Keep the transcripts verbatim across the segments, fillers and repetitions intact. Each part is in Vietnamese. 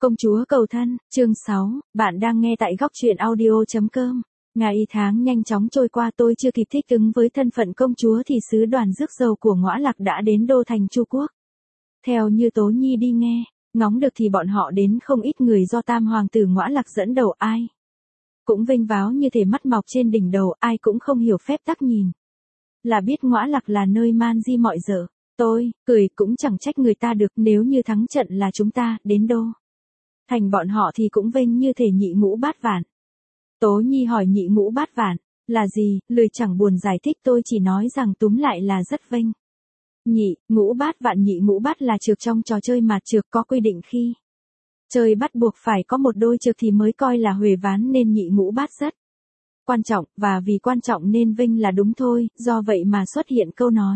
Công chúa cầu thân, chương sáu, bạn đang nghe tại góc truyện audio.com. Ngày tháng nhanh chóng trôi qua, tôi chưa kịp thích ứng với thân phận công chúa thì sứ đoàn rước dâu của Ngõa Lạc đã đến đô thành Chu Quốc. Theo như Tố Nhi đi nghe, ngóng được thì bọn họ đến không ít người do tam hoàng tử Ngõa Lạc dẫn đầu, ai cũng vênh váo như thể mắt mọc trên đỉnh đầu, ai cũng không hiểu phép tắc nhìn. Là biết Ngõa Lạc là nơi man di mọi dở. Tôi, cười cũng chẳng trách người ta được, nếu như thắng trận là chúng ta, đến đô thành bọn họ thì cũng vênh như thể nhị ngũ bát vạn. Tố Nhi hỏi nhị ngũ bát vạn là gì, lười chẳng buồn giải thích, tôi chỉ nói rằng túm lại là rất vênh. Nhị, ngũ bát vạn, nhị ngũ bát là trược trong trò chơi mà trược có quy định khi chơi bắt buộc phải có một đôi trược thì mới coi là huề ván, nên nhị ngũ bát rất quan trọng, và vì quan trọng nên vênh là đúng thôi, do vậy mà xuất hiện câu nói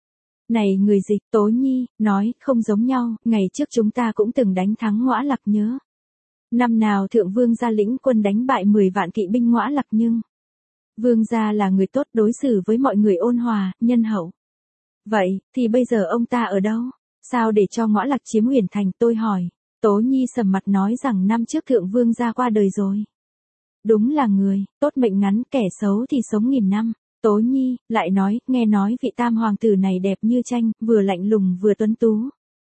này. Người dịch, Tố Nhi nói, không giống nhau, ngày trước chúng ta cũng từng đánh thắng Ngõa Lạc nhớ. Năm nào thượng vương gia lĩnh quân đánh bại mười vạn kỵ binh Ngõa Lạc, nhưng vương gia là người tốt, đối xử với mọi người ôn hòa, nhân hậu. Vậy, thì bây giờ ông ta ở đâu? Sao để cho Ngõa Lạc chiếm Huyền Thành, tôi hỏi. Tố Nhi sầm mặt nói rằng năm trước thượng vương gia qua đời rồi. Đúng là người tốt mệnh ngắn, kẻ xấu thì sống nghìn năm. Tố Nhi lại nói, nghe nói vị tam hoàng tử này đẹp như tranh, vừa lạnh lùng vừa tuấn tú.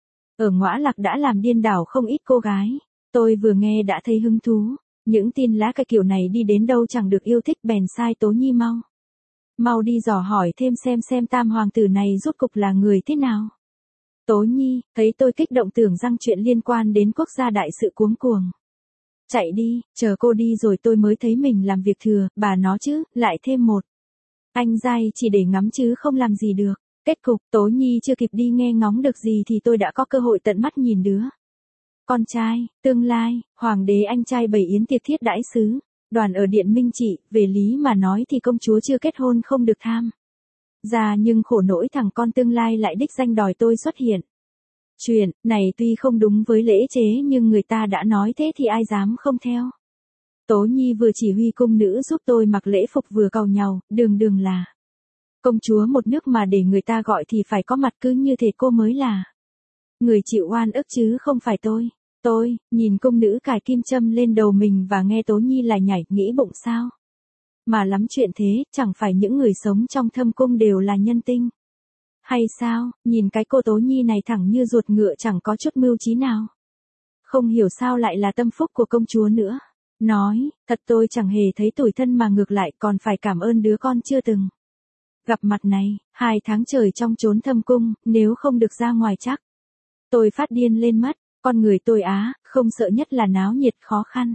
Ở Ngõa Lạc đã làm điên đảo không ít cô gái. Tôi vừa nghe đã thấy hứng thú. Những tin lá cải kiểu này đi đến đâu chẳng được yêu thích, bèn sai Tố Nhi mau mau đi dò hỏi thêm xem xem tam hoàng tử này rốt cục là người thế nào. Tố Nhi thấy tôi kích động tưởng rằng chuyện liên quan đến quốc gia đại sự, cuống cuồng chạy đi. Chờ cô đi rồi tôi mới thấy mình làm việc thừa, bà nó chứ, lại thêm một anh giai chỉ để ngắm chứ không làm gì được. Kết cục, Tố Nhi chưa kịp đi nghe ngóng được gì thì tôi đã có cơ hội tận mắt nhìn đứa con trai tương lai hoàng đế anh trai bày yến tiệc thiết đãi sứ đoàn ở điện Minh Trị. Về lý mà nói thì công chúa chưa kết hôn không được tham gia, nhưng khổ nỗi thằng con tương lai lại đích danh đòi tôi xuất hiện. Chuyện này tuy không đúng với lễ chế nhưng người ta đã nói thế thì ai dám không theo. Tố Nhi vừa chỉ huy cung nữ giúp tôi mặc lễ phục vừa càu nhàu, đường đường là công chúa một nước mà để người ta gọi thì phải có mặt, cứ như thể cô mới là người chịu oan ức chứ không phải tôi. Tôi nhìn cung nữ cài kim châm lên đầu mình và nghe Tố Nhi lại nhảy, nghĩ bụng sao mà lắm chuyện thế, chẳng phải những người sống trong thâm cung đều là nhân tinh hay sao? Nhìn cái cô Tố Nhi này thẳng như ruột ngựa, chẳng có chút mưu trí nào. Không hiểu sao lại là tâm phúc của công chúa nữa. Nói thật, tôi chẳng hề thấy tủi thân mà ngược lại còn phải cảm ơn đứa con chưa từng gặp mặt này. Hai tháng trời trong chốn thâm cung, nếu không được ra ngoài chắc tôi phát điên lên mất. Con người tôi á, không sợ nhất là náo nhiệt, khó khăn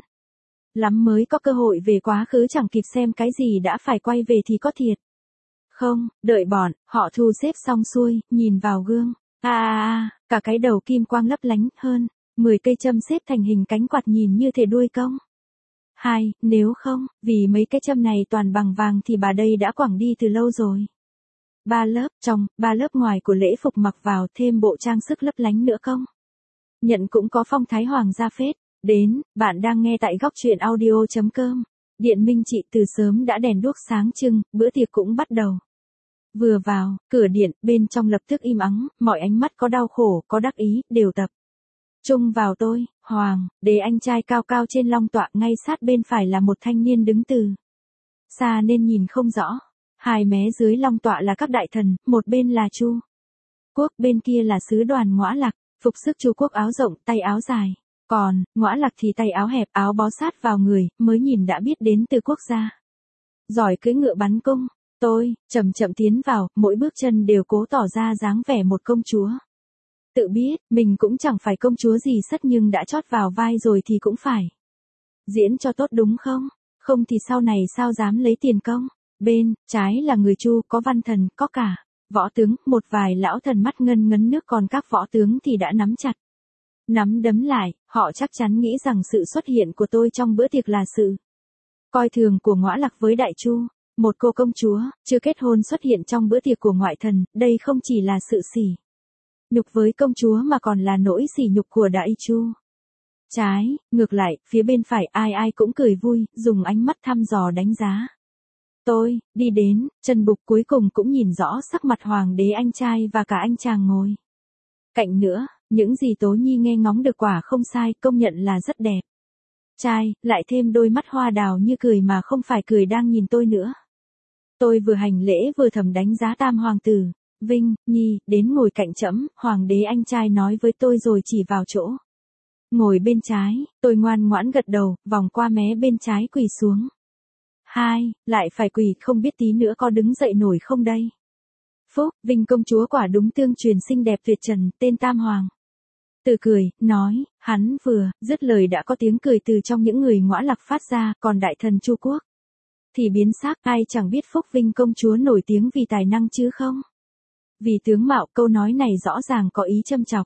lắm mới có cơ hội về quá khứ, chẳng kịp xem cái gì đã phải quay về thì có thiệt không. Đợi bọn họ thu xếp xong xuôi, nhìn vào gương, a a a, cả cái đầu kim quang lấp lánh, hơn mười cây châm xếp thành hình cánh quạt nhìn như thể đuôi công. Hai, nếu không vì mấy cái châm này toàn bằng vàng thì bà đây đã quẳng đi từ lâu rồi. Ba lớp trong, ba lớp ngoài của lễ phục mặc vào, thêm bộ trang sức lấp lánh nữa công nhận cũng có phong thái hoàng gia phết. Đến, bạn đang nghe tại góc truyện audio.com. Điện Minh Trị từ sớm đã đèn đuốc sáng trưng, bữa tiệc cũng bắt đầu. Vừa vào cửa điện, bên trong lập tức im ắng, mọi ánh mắt có đau khổ, có đắc ý, đều tập trung vào tôi. Hoàng đế anh trai cao cao trên long tọa, ngay sát bên phải là một thanh niên đứng từ xa nên nhìn không rõ. Hai mé dưới long tọa là các đại thần, một bên là Chu Quốc, bên kia là sứ đoàn Ngõa Lạc. Phục sức Chu Quốc áo rộng, tay áo dài, còn Ngõa Lạc thì tay áo hẹp, áo bó sát vào người, mới nhìn đã biết đến từ quốc gia giỏi cưỡi ngựa bắn cung. Tôi chậm chậm tiến vào, mỗi bước chân đều cố tỏ ra dáng vẻ một công chúa. Tự biết mình cũng chẳng phải công chúa gì sất, nhưng đã chót vào vai rồi thì cũng phải diễn cho tốt đúng không? Không thì sau này sao dám lấy tiền công. Bên trái là người Chu, có văn thần, có cả võ tướng, một vài lão thần mắt ngân ngấn nước, còn các võ tướng thì đã nắm chặt nắm đấm lại. Họ chắc chắn nghĩ rằng sự xuất hiện của tôi trong bữa tiệc là sự coi thường của Ngõa Lạc với Đại Chu. Một cô công chúa chưa kết hôn xuất hiện trong bữa tiệc của ngoại thần, đây không chỉ là sự sỉ nhục với công chúa mà còn là nỗi sỉ nhục của Đại Chu. Trái ngược lại, phía bên phải ai ai cũng cười vui, dùng ánh mắt thăm dò đánh giá. Tôi đi đến chân bục, cuối cùng cũng nhìn rõ sắc mặt hoàng đế anh trai và cả anh chàng ngồi cạnh nữa. Những gì Tố Nhi nghe ngóng được quả không sai, công nhận là rất đẹp. Trai, lại thêm đôi mắt hoa đào như cười mà không phải cười đang nhìn tôi nữa. Tôi vừa hành lễ vừa thầm đánh giá tam hoàng tử. Vinh, Nhi, đến ngồi cạnh trẫm, hoàng đế anh trai nói với tôi rồi chỉ vào chỗ. Ngồi bên trái, tôi ngoan ngoãn gật đầu, vòng qua mé bên trái quỳ xuống. Hai, lại phải quỳ, không biết tí nữa có đứng dậy nổi không đây. Phúc, Vinh công chúa quả đúng tương truyền xinh đẹp tuyệt trần, tên Tam Hoàng. Từ cười, nói, hắn vừa, dứt lời đã có tiếng cười từ trong những người ngõa lạc phát ra, còn đại thần Chu Quốc. Thì biến sắc, ai chẳng biết Phúc Vinh công chúa nổi tiếng vì tài năng chứ không. Vì tướng mạo, câu nói này rõ ràng có ý châm chọc.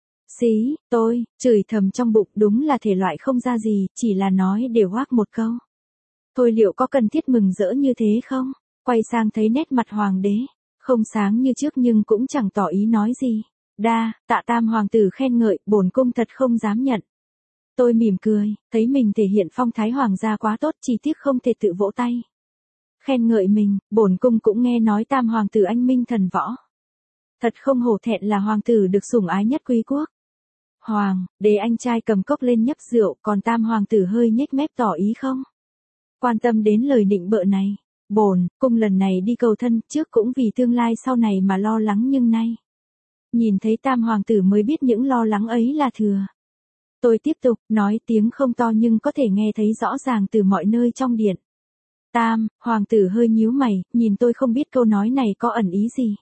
Xí, tôi, chửi thầm trong bụng, đúng là thể loại không ra gì, chỉ là nói để hoác một câu. Thôi liệu có cần thiết mừng rỡ như thế không? Quay sang thấy nét mặt hoàng đế, không sáng như trước nhưng cũng chẳng tỏ ý nói gì. Đa, tạ tam hoàng tử khen ngợi, bổn cung thật không dám nhận. Tôi mỉm cười, thấy mình thể hiện phong thái hoàng gia quá tốt, chỉ tiếc không thể tự vỗ tay. Khen ngợi mình, bổn cung cũng nghe nói tam hoàng tử anh minh thần võ. Thật không hổ thẹn là hoàng tử được sủng ái nhất quý quốc. Hoàng, đế anh trai cầm cốc lên nhấp rượu, còn tam hoàng tử hơi nhếch mép tỏ ý không quan tâm đến lời nịnh bợ này. Bổn cung lần này đi cầu thân, trước cũng vì tương lai sau này mà lo lắng nhưng nay nhìn thấy tam hoàng tử mới biết những lo lắng ấy là thừa. Tôi tiếp tục, nói tiếng không to nhưng có thể nghe thấy rõ ràng từ mọi nơi trong điện. Tam, hoàng tử hơi nhíu mày, nhìn tôi không biết câu nói này có ẩn ý gì.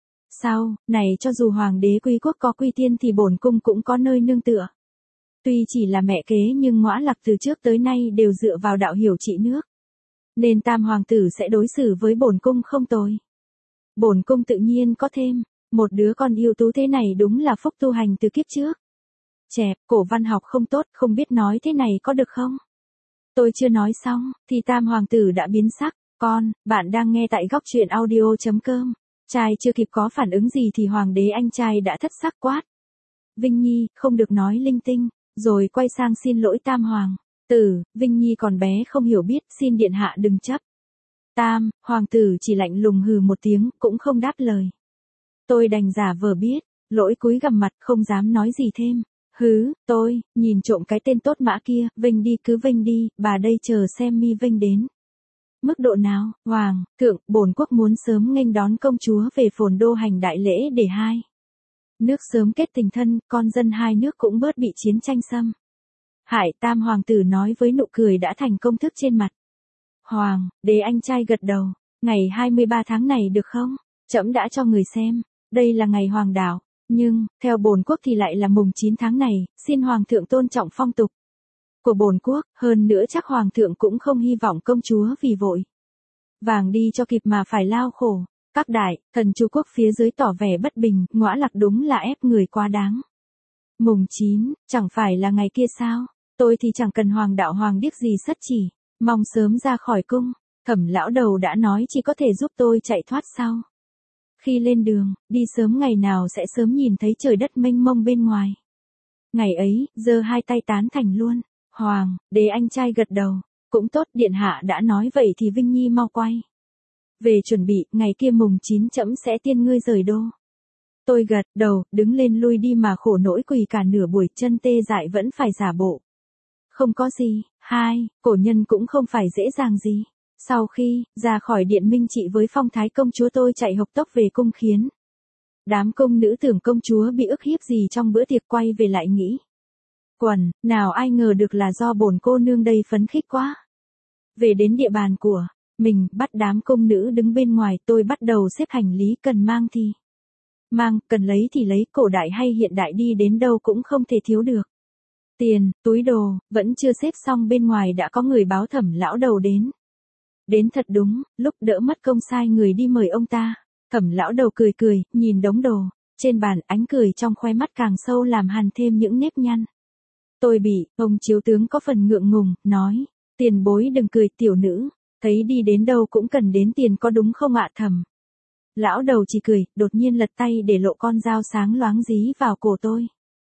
Sao, này cho dù hoàng đế quý quốc có quy tiên thì bổn cung cũng có nơi nương tựa. Tuy chỉ là mẹ kế nhưng ngõa lạc từ trước tới nay đều dựa vào đạo hiểu trị nước. Nên tam hoàng tử sẽ đối xử với bổn cung không tồi. Bổn cung tự nhiên có thêm, một đứa con yêu tú thế này đúng là phúc tu hành từ kiếp trước. Chẹp, cổ văn học không tốt, không biết nói thế này có được không? Tôi chưa nói xong, thì tam hoàng tử đã biến sắc. Con, bạn đang nghe tại góc truyện audio chấm com. Trai chưa kịp có phản ứng gì thì hoàng đế anh trai đã thất sắc quát. Vinh Nhi, không được nói linh tinh, rồi quay sang xin lỗi tam hoàng tử. Vinh Nhi còn bé không hiểu biết, xin điện hạ đừng chấp. Tam, hoàng tử chỉ lạnh lùng hừ một tiếng, cũng không đáp lời. Tôi đành giả vờ biết, lỗi cúi gằm mặt, không dám nói gì thêm. Hứ, tôi, nhìn trộm cái tên tốt mã kia, vênh đi cứ vênh đi, bà đây chờ xem mi vênh đến mức độ nào. Hoàng thượng, bổn quốc muốn sớm nghênh đón công chúa về phồn đô hành đại lễ để hai nước sớm kết tình thân, con dân hai nước cũng bớt bị chiến tranh xâm hại. Tam hoàng tử nói với nụ cười đã thành công thức trên mặt. Hoàng đế anh trai gật đầu. Ngày hai mươi ba tháng này được không? Trẫm đã cho người xem, đây là ngày hoàng đạo, nhưng theo bổn quốc thì lại là mùng chín tháng này, xin hoàng thượng tôn trọng phong tục của bổn quốc, hơn nữa chắc hoàng thượng cũng không hy vọng công chúa vì vội vàng đi cho kịp mà phải lao khổ. Các đại thần Chu Quốc phía dưới tỏ vẻ bất bình, ngõa lạc đúng là ép người quá đáng. Mùng chín, chẳng phải là ngày kia sao? Tôi thì chẳng cần hoàng đạo hoàng điếc gì sất chỉ, mong sớm ra khỏi cung. Thẩm lão đầu đã nói chỉ có thể giúp tôi chạy thoát sau. Khi lên đường, đi sớm ngày nào sẽ sớm nhìn thấy trời đất mênh mông bên ngoài. Ngày ấy, giơ hai tay tán thành luôn. Hoàng đế anh trai gật đầu. Cũng tốt, điện hạ đã nói vậy thì Vinh Nhi mau quay về chuẩn bị, ngày kia mùng chín trẫm sẽ tiên ngươi rời đô. Tôi gật đầu, đứng lên lui đi mà khổ nỗi quỳ cả nửa buổi, chân tê dại vẫn phải giả bộ. Không có gì. Hai, cổ nhân cũng không phải dễ dàng gì. Sau khi ra khỏi điện minh trị với phong thái công chúa, tôi chạy hộc tốc về cung khiến đám công nữ tưởng công chúa bị ức hiếp gì trong bữa tiệc, quay về lại nghĩ quần, nào ai ngờ được là do bổn cô nương đây phấn khích quá. Về đến địa bàn của mình, bắt đám công nữ đứng bên ngoài, tôi bắt đầu xếp hành lý, cần mang thì mang, cần lấy thì lấy, cổ đại hay hiện đại đi đến đâu cũng không thể thiếu được. Tiền, túi đồ, vẫn chưa xếp xong bên ngoài đã có người báo Thẩm lão đầu đến. Đến thật đúng, lúc đỡ mất công sai người đi mời ông ta. Thẩm lão đầu cười cười, nhìn đống đồ trên bàn, ánh cười trong khoe mắt càng sâu làm hằn thêm những nếp nhăn. Tôi bị, ông chiếu tướng có phần ngượng ngùng, nói, tiền bối đừng cười tiểu nữ, thấy đi đến đâu cũng cần đến tiền có đúng không ạ? Thẩm lão đầu chỉ cười, đột nhiên lật tay để lộ con dao sáng loáng dí vào cổ tôi.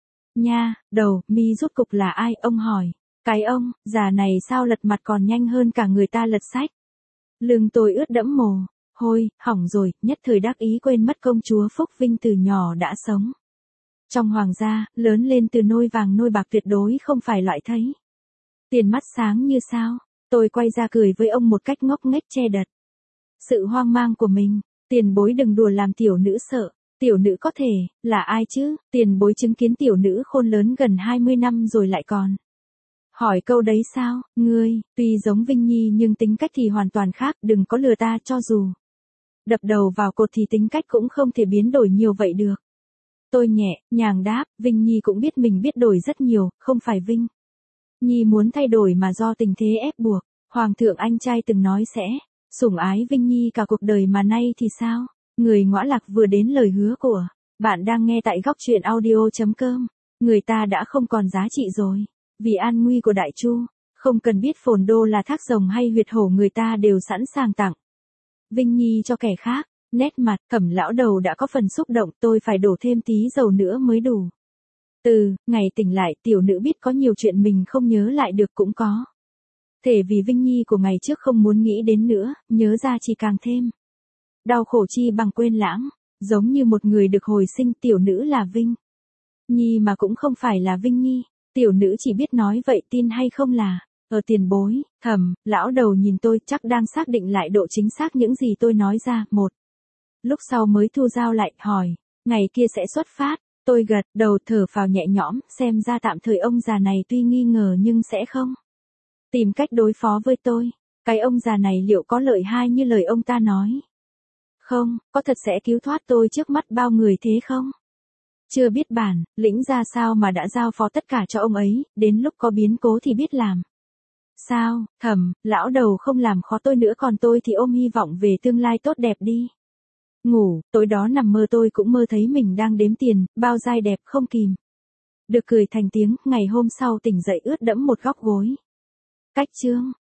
Nha, đầu, mi rút cục là ai? Ông hỏi. Cái ông, già này sao lật mặt còn nhanh hơn cả người ta lật sách. Lưng tôi ướt đẫm mồ hôi, hỏng rồi, nhất thời đắc ý quên mất công chúa Phúc Vinh từ nhỏ đã sống Trong hoàng gia, lớn lên từ nôi vàng nôi bạc tuyệt đối không phải loại thấy tiền mắt sáng như sao. Tôi quay ra cười với ông một cách ngốc nghếch che đật sự hoang mang của mình. Tiền bối đừng đùa làm tiểu nữ sợ. Tiểu nữ có thể, là ai chứ? Tiền bối chứng kiến tiểu nữ khôn lớn gần hai mươi năm rồi lại còn hỏi câu đấy sao? Ngươi, tuy giống Vinh Nhi nhưng tính cách thì hoàn toàn khác, đừng có lừa ta, cho dù đập đầu vào cột thì tính cách cũng không thể biến đổi nhiều vậy được. Tôi nhẹ, nhàng đáp, Vinh Nhi cũng biết mình biết đổi rất nhiều, không phải Vinh Nhi muốn thay đổi mà do tình thế ép buộc. Hoàng thượng anh trai từng nói sẽ sủng ái Vinh Nhi cả cuộc đời mà nay thì sao? Người ngõa lạc vừa đến lời hứa của bạn đang nghe tại góc truyện audio.com. Người ta đã không còn giá trị rồi. Vì an nguy của Đại Chu, không cần biết phồn đô là thác rồng hay huyệt hổ, người ta đều sẵn sàng tặng Vinh Nhi cho kẻ khác. Nét mặt Thẩm lão đầu đã có phần xúc động, tôi phải đổ thêm tí dầu nữa mới đủ. Từ ngày tỉnh lại, tiểu nữ biết có nhiều chuyện mình không nhớ lại được, cũng có thể vì Vinh Nhi của ngày trước không muốn nghĩ đến nữa, nhớ ra chỉ càng thêm đau khổ chi bằng quên lãng. Giống như một người được hồi sinh, tiểu nữ là Vinh Nhi mà cũng không phải là Vinh Nhi. Tiểu nữ chỉ biết nói vậy, tin hay không là ở tiền bối. Thẩm lão đầu nhìn tôi, chắc đang xác định lại độ chính xác những gì tôi nói ra. Một lúc sau mới thu dao lại, hỏi, ngày kia sẽ xuất phát. Tôi gật đầu thở phào nhẹ nhõm, xem ra tạm thời ông già này tuy nghi ngờ nhưng sẽ không tìm cách đối phó với tôi. Cái ông già này liệu có lợi hay như lời ông ta nói không? Có thật sẽ cứu thoát tôi trước mắt bao người thế không? Chưa biết bản lĩnh ra sao mà đã giao phó tất cả cho ông ấy, đến lúc có biến cố thì biết làm sao? Thẩm lão đầu không làm khó tôi nữa, còn tôi thì ôm hy vọng về tương lai tốt đẹp đi ngủ. Tối đó nằm mơ tôi cũng mơ thấy mình đang đếm tiền, bao dai đẹp không kìm được cười thành tiếng. Ngày hôm sau tỉnh dậy ướt đẫm một góc gối. Cách chương